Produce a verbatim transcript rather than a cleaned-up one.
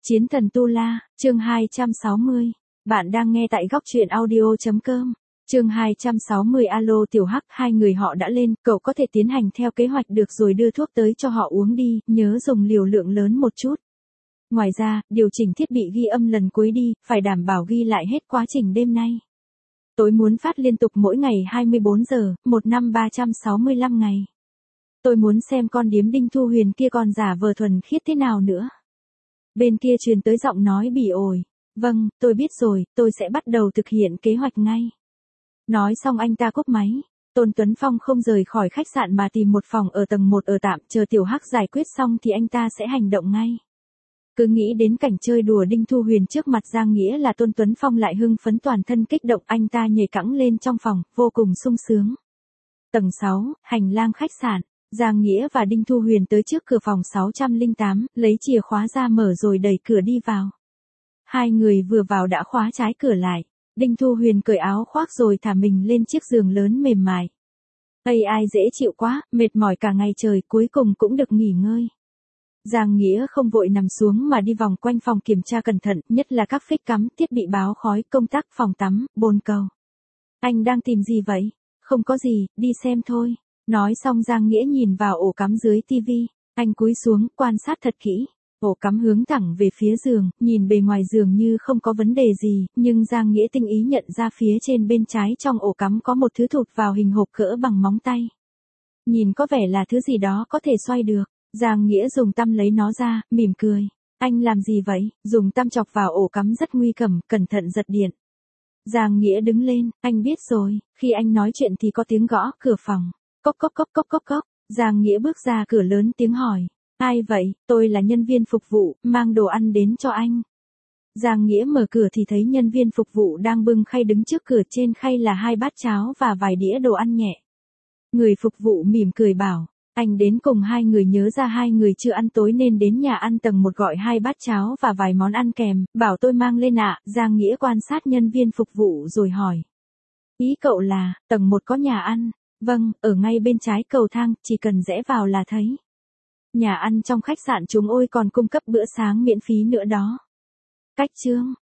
Chiến thần Tu La, chương hai trăm sáu mươi. Bạn đang nghe tại góc truyện audio chấm com. Chương hai trăm sáu mươi. Alo Tiểu Hắc, hai người họ đã lên, cậu có thể tiến hành theo kế hoạch được rồi, đưa thuốc tới cho họ uống đi, nhớ dùng liều lượng lớn một chút. Ngoài ra, điều chỉnh thiết bị ghi âm lần cuối đi, phải đảm bảo ghi lại hết quá trình đêm nay. Tôi muốn phát liên tục mỗi ngày hai mươi bốn giờ, một năm ba trăm sáu mươi lăm ngày. Tôi muốn xem con điếm Đinh Thu Huyền kia còn giả vờ thuần khiết thế nào nữa. Bên kia truyền tới giọng nói bỉ ổi. Vâng, tôi biết rồi, tôi sẽ bắt đầu thực hiện kế hoạch ngay. Nói xong anh ta cúp máy. Tôn Tuấn Phong không rời khỏi khách sạn mà tìm một phòng ở tầng một ở tạm, chờ Tiểu Hắc giải quyết xong thì anh ta sẽ hành động ngay. Cứ nghĩ đến cảnh chơi đùa Đinh Thu Huyền trước mặt Giang Nghĩa là Tôn Tuấn Phong lại hưng phấn toàn thân kích động, anh ta nhảy cẫng lên trong phòng, vô cùng sung sướng. Tầng sáu, hành lang khách sạn. Giang Nghĩa và Đinh Thu Huyền tới trước cửa phòng sáu trăm lẻ tám, lấy chìa khóa ra mở rồi đẩy cửa đi vào. Hai người vừa vào đã khóa trái cửa lại. Đinh Thu Huyền cởi áo khoác rồi thả mình lên chiếc giường lớn mềm mại. Ây ai dễ chịu quá, mệt mỏi cả ngày trời, cuối cùng cũng được nghỉ ngơi. Giang Nghĩa không vội nằm xuống mà đi vòng quanh phòng kiểm tra cẩn thận, nhất là các phích cắm, thiết bị báo khói, công tắc, phòng tắm, bồn cầu. Anh đang tìm gì vậy? Không có gì, đi xem thôi. Nói xong Giang Nghĩa nhìn vào ổ cắm dưới tivi, anh cúi xuống, quan sát thật kỹ. Ổ cắm hướng thẳng về phía giường, nhìn bề ngoài giường như không có vấn đề gì, nhưng Giang Nghĩa tinh ý nhận ra phía trên bên trái trong ổ cắm có một thứ thụt vào hình hộp cỡ bằng móng tay. Nhìn có vẻ là thứ gì đó có thể xoay được. Giang Nghĩa dùng tăm lấy nó ra, mỉm cười. Anh làm gì vậy? Dùng tăm chọc vào ổ cắm rất nguy hiểm, cẩn thận giật điện. Giang Nghĩa đứng lên, anh biết rồi, khi anh nói chuyện thì có tiếng gõ cửa phòng. Cốc cốc cốc cốc cốc cốc. Giang Nghĩa bước ra cửa lớn tiếng hỏi. Ai vậy? Tôi là nhân viên phục vụ, mang đồ ăn đến cho anh. Giang Nghĩa mở cửa thì thấy nhân viên phục vụ đang bưng khay đứng trước cửa, trên khay là hai bát cháo và vài đĩa đồ ăn nhẹ. Người phục vụ mỉm cười bảo. Anh đến cùng hai người nhớ ra hai người chưa ăn tối nên đến nhà ăn tầng một gọi hai bát cháo và vài món ăn kèm, bảo tôi mang lên ạ. Giang Nghĩa quan sát nhân viên phục vụ rồi hỏi. Ý cậu là, tầng một có nhà ăn? Vâng, ở ngay bên trái cầu thang, chỉ cần rẽ vào là thấy. Nhà ăn trong khách sạn chúng ôi còn cung cấp bữa sáng miễn phí nữa đó. Cách chương.